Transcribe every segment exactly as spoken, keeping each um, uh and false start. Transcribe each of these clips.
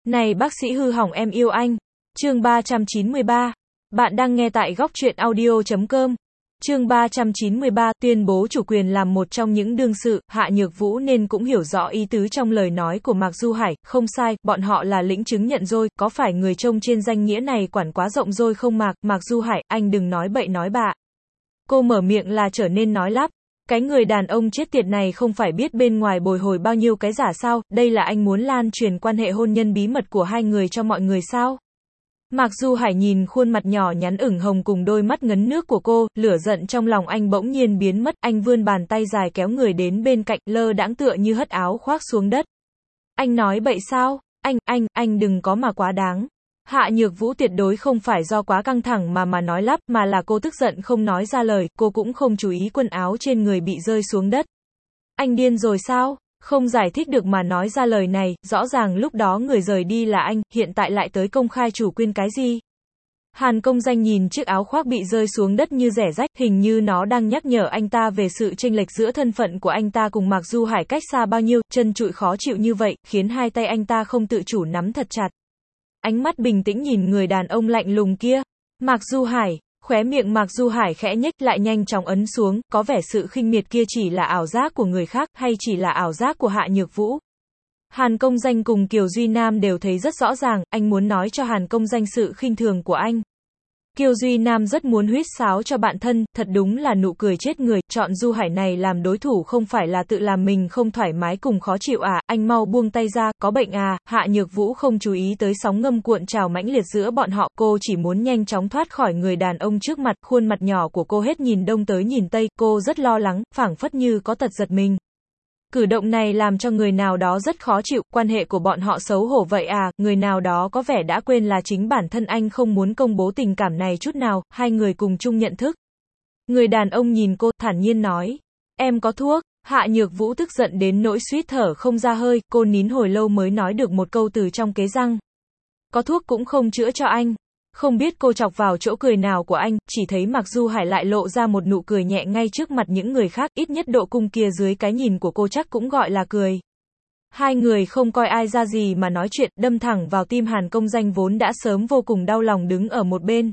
Này bác sĩ hư hỏng em yêu anh. Chương ba trăm chín mươi ba. Bạn đang nghe tại góc truyện audio chấm com. Chương ba trăm chín mươi ba, tuyên bố chủ quyền làm một trong những đương sự, Hạ Nhược Vũ nên cũng hiểu rõ ý tứ trong lời nói của Mạc Du Hải, không sai, bọn họ là lĩnh chứng nhận rồi, có phải người trông trên danh nghĩa này quản quá rộng rồi không Mạc, Mạc Du Hải, anh đừng nói bậy nói bạ. Cô mở miệng là trở nên nói lắp. Cái người đàn ông chết tiệt này không phải biết bên ngoài bồi hồi bao nhiêu cái giả sao, đây là anh muốn lan truyền quan hệ hôn nhân bí mật của hai người cho mọi người sao? Mạc Du Hải nhìn khuôn mặt nhỏ nhắn ửng hồng cùng đôi mắt ngấn nước của cô, lửa giận trong lòng anh bỗng nhiên biến mất, anh vươn bàn tay dài kéo người đến bên cạnh, lơ đãng tựa như hất áo khoác xuống đất. Anh nói bậy sao? Anh, anh, anh đừng có mà quá đáng. Hạ Nhược Vũ tuyệt đối không phải do quá căng thẳng mà mà nói lắp, mà là cô tức giận không nói ra lời, cô cũng không chú ý quần áo trên người bị rơi xuống đất. Anh điên rồi sao? Không giải thích được mà nói ra lời này, rõ ràng lúc đó người rời đi là anh, hiện tại lại tới công khai chủ quyền cái gì? Hàn Công Danh nhìn chiếc áo khoác bị rơi xuống đất như rẻ rách, hình như nó đang nhắc nhở anh ta về sự chênh lệch giữa thân phận của anh ta cùng Mạc Du Hải cách xa bao nhiêu, chân trụi khó chịu như vậy, khiến hai tay anh ta không tự chủ nắm thật chặt. Ánh mắt bình tĩnh nhìn người đàn ông lạnh lùng kia. Mạc Du Hải, khóe miệng Mạc Du Hải khẽ nhếch lại nhanh chóng ấn xuống, có vẻ sự khinh miệt kia chỉ là ảo giác của người khác, hay chỉ là ảo giác của Hạ Nhược Vũ. Hàn Công Danh cùng Kiều Duy Nam đều thấy rất rõ ràng, anh muốn nói cho Hàn Công Danh sự khinh thường của anh. Kiều Duy Nam rất muốn huýt sáo cho bạn thân, thật đúng là nụ cười chết người, chọn Du Hải này làm đối thủ không phải là tự làm mình không thoải mái cùng khó chịu à, anh mau buông tay ra, có bệnh à, Hạ Nhược Vũ không chú ý tới sóng ngâm cuộn trào mãnh liệt giữa bọn họ, cô chỉ muốn nhanh chóng thoát khỏi người đàn ông trước mặt, khuôn mặt nhỏ của cô hết nhìn đông tới nhìn tây, cô rất lo lắng, phảng phất như có tật giật mình. Cử động này làm cho người nào đó rất khó chịu, quan hệ của bọn họ xấu hổ vậy à, người nào đó có vẻ đã quên là chính bản thân anh không muốn công bố tình cảm này chút nào, hai người cùng chung nhận thức. Người đàn ông nhìn cô, thản nhiên nói, em có thuốc, Hạ Nhược Vũ tức giận đến nỗi suýt thở không ra hơi, cô nín hồi lâu mới nói được một câu từ trong kế răng. Có thuốc cũng không chữa cho anh. Không biết cô chọc vào chỗ cười nào của anh, chỉ thấy Mạc Du Hải lại lộ ra một nụ cười nhẹ ngay trước mặt những người khác, ít nhất độ cung kia dưới cái nhìn của cô chắc cũng gọi là cười. Hai người không coi ai ra gì mà nói chuyện, đâm thẳng vào tim Hàn Công Danh vốn đã sớm vô cùng đau lòng đứng ở một bên.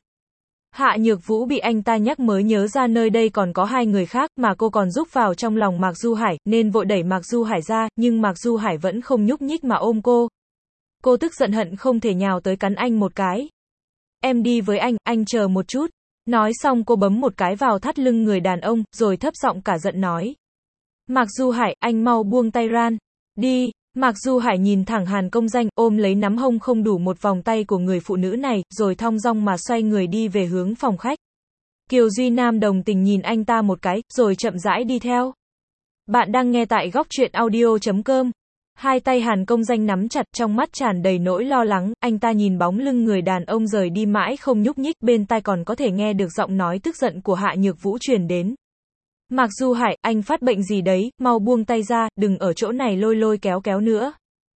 Hạ Nhược Vũ bị anh ta nhắc mới nhớ ra nơi đây còn có hai người khác mà cô còn giúp vào trong lòng Mạc Du Hải, nên vội đẩy Mạc Du Hải ra, nhưng Mạc Du Hải vẫn không nhúc nhích mà ôm cô. Cô tức giận hận không thể nhào tới cắn anh một cái. Em đi với anh, anh chờ một chút. Nói xong cô bấm một cái vào thắt lưng người đàn ông, rồi thấp giọng cả giận nói. Mạc Du Hải, anh mau buông tay ran. Đi. Mạc Du Hải nhìn thẳng Hàn Công Danh, ôm lấy nắm hông không đủ một vòng tay của người phụ nữ này, rồi thong dong mà xoay người đi về hướng phòng khách. Kiều Duy Nam đồng tình nhìn anh ta một cái, rồi chậm rãi đi theo. Bạn đang nghe tại góc truyện audio chấm com. Hai tay Hàn Công Danh nắm chặt, trong mắt tràn đầy nỗi lo lắng, anh ta nhìn bóng lưng người đàn ông rời đi mãi không nhúc nhích, bên tai còn có thể nghe được giọng nói tức giận của Hạ Nhược Vũ truyền đến. Mạc Du Hải, anh phát bệnh gì đấy, mau buông tay ra, đừng ở chỗ này lôi lôi kéo kéo nữa.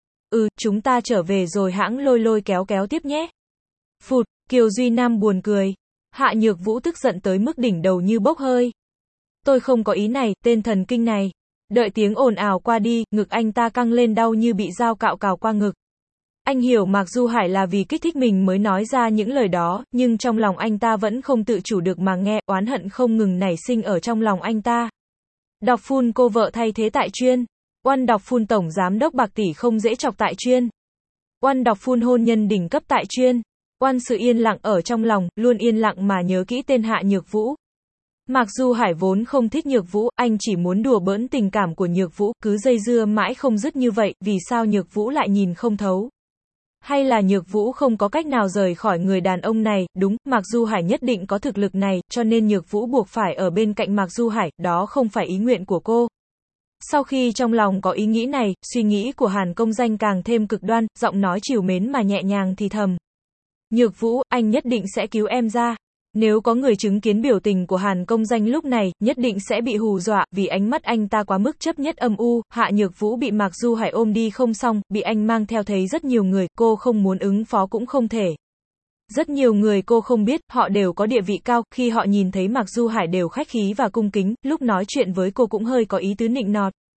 Ừ, chúng ta trở về rồi hãng lôi lôi kéo kéo tiếp nhé. Phụt, Kiều Duy Nam buồn cười. Hạ Nhược Vũ tức giận tới mức đỉnh đầu như bốc hơi. Tôi không có ý này, tên thần kinh này. Đợi tiếng ồn ào qua đi, ngực anh ta căng lên đau như bị dao cạo cào qua ngực. Anh hiểu Mạc Du Hải là vì kích thích mình mới nói ra những lời đó, nhưng trong lòng anh ta vẫn không tự chủ được mà nghe, oán hận không ngừng nảy sinh ở trong lòng anh ta. Đọc phun cô vợ thay thế tại chuyên. Oan đọc phun tổng giám đốc bạc tỷ không dễ chọc tại chuyên. Oan đọc phun hôn nhân đỉnh cấp tại chuyên. Oan sự yên lặng ở trong lòng, luôn yên lặng mà nhớ kỹ tên Hạ Nhược Vũ. Mạc Du Hải vốn không thích Nhược Vũ, anh chỉ muốn đùa bỡn tình cảm của Nhược Vũ, cứ dây dưa mãi không dứt như vậy, vì sao Nhược Vũ lại nhìn không thấu? Hay là Nhược Vũ không có cách nào rời khỏi người đàn ông này, đúng, Mạc Du Hải nhất định có thực lực này, cho nên Nhược Vũ buộc phải ở bên cạnh Mạc Du Hải, đó không phải ý nguyện của cô. Sau khi trong lòng có ý nghĩ này, suy nghĩ của Hàn Công Danh càng thêm cực đoan, giọng nói trìu mến mà nhẹ nhàng thì thầm. Nhược Vũ, anh nhất định sẽ cứu em ra. Nếu có người chứng kiến biểu tình của Hàn Công Danh lúc này, nhất định sẽ bị hù dọa, vì ánh mắt anh ta quá mức chấp nhất âm u, Hạ Nhược Vũ bị Mạc Du Hải ôm đi không xong, bị anh mang theo thấy rất nhiều người, cô không muốn ứng phó cũng không thể. Rất nhiều người cô không biết, họ đều có địa vị cao, khi họ nhìn thấy Mạc Du Hải đều khách khí và cung kính, lúc nói chuyện với cô cũng hơi có ý tứ nịnh nọt.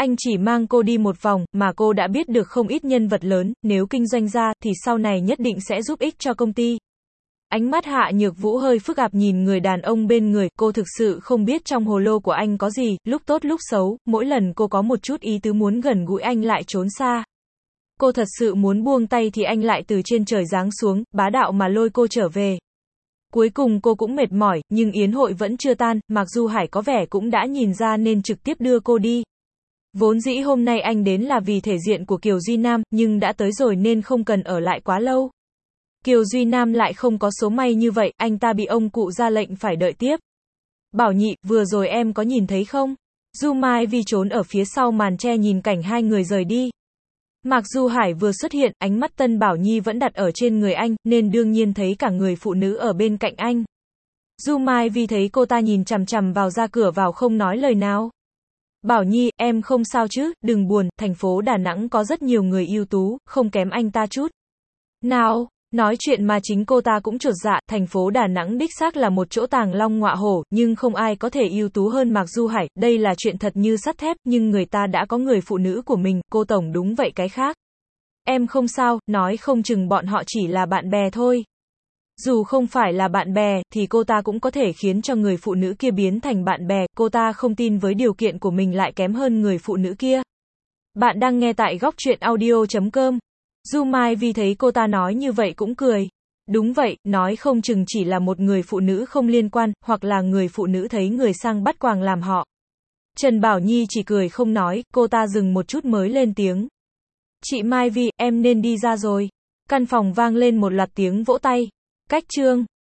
Anh chỉ mang cô đi một vòng, mà cô đã biết được không ít nhân vật lớn, nếu kinh doanh ra, thì sau này nhất định sẽ giúp ích cho công ty. Ánh mắt Hạ Nhược Vũ hơi phức tạp nhìn người đàn ông bên người, cô thực sự không biết trong hồ lô của anh có gì, lúc tốt lúc xấu, mỗi lần cô có một chút ý tứ muốn gần gũi anh lại trốn xa. Cô thật sự muốn buông tay thì anh lại từ trên trời giáng xuống, bá đạo mà lôi cô trở về. Cuối cùng cô cũng mệt mỏi, nhưng yến hội vẫn chưa tan, Mạc Du Hải có vẻ cũng đã nhìn ra nên trực tiếp đưa cô đi. Vốn dĩ hôm nay anh đến là vì thể diện của Kiều Duy Nam, nhưng đã tới rồi nên không cần ở lại quá lâu. Kiều Duy Nam lại không có số may như vậy, anh ta bị ông cụ ra lệnh phải đợi tiếp. Bảo Nhị, vừa rồi em có nhìn thấy không? Du Mai Vi trốn ở phía sau màn che nhìn cảnh hai người rời đi. Mạc Du Hải vừa xuất hiện, ánh mắt Tân Bảo Nhi vẫn đặt ở trên người anh, nên đương nhiên thấy cả người phụ nữ ở bên cạnh anh. Du Mai Vi thấy cô ta nhìn chằm chằm vào ra cửa vào không nói lời nào. Bảo Nhi, em không sao chứ, đừng buồn, thành phố Đà Nẵng có rất nhiều người ưu tú, không kém anh ta chút. Nào, nói chuyện mà chính cô ta cũng chột dạ, thành phố Đà Nẵng đích xác là một chỗ tàng long ngọa hổ, nhưng không ai có thể ưu tú hơn Mạc Du Hải, đây là chuyện thật như sắt thép, nhưng người ta đã có người phụ nữ của mình, cô tổng đúng vậy cái khác. Em không sao, nói không chừng bọn họ chỉ là bạn bè thôi. Dù không phải là bạn bè, thì cô ta cũng có thể khiến cho người phụ nữ kia biến thành bạn bè, cô ta không tin với điều kiện của mình lại kém hơn người phụ nữ kia. Bạn đang nghe tại góc truyện audio chấm com. Du Mai Vi thấy cô ta nói như vậy cũng cười. Đúng vậy, nói không chừng chỉ là một người phụ nữ không liên quan, hoặc là người phụ nữ thấy người sang bắt quàng làm họ. Trần Bảo Nhi chỉ cười không nói, cô ta dừng một chút mới lên tiếng. Chị Mai Vi, em nên đi ra rồi. Căn phòng vang lên một loạt tiếng vỗ tay. Cách chương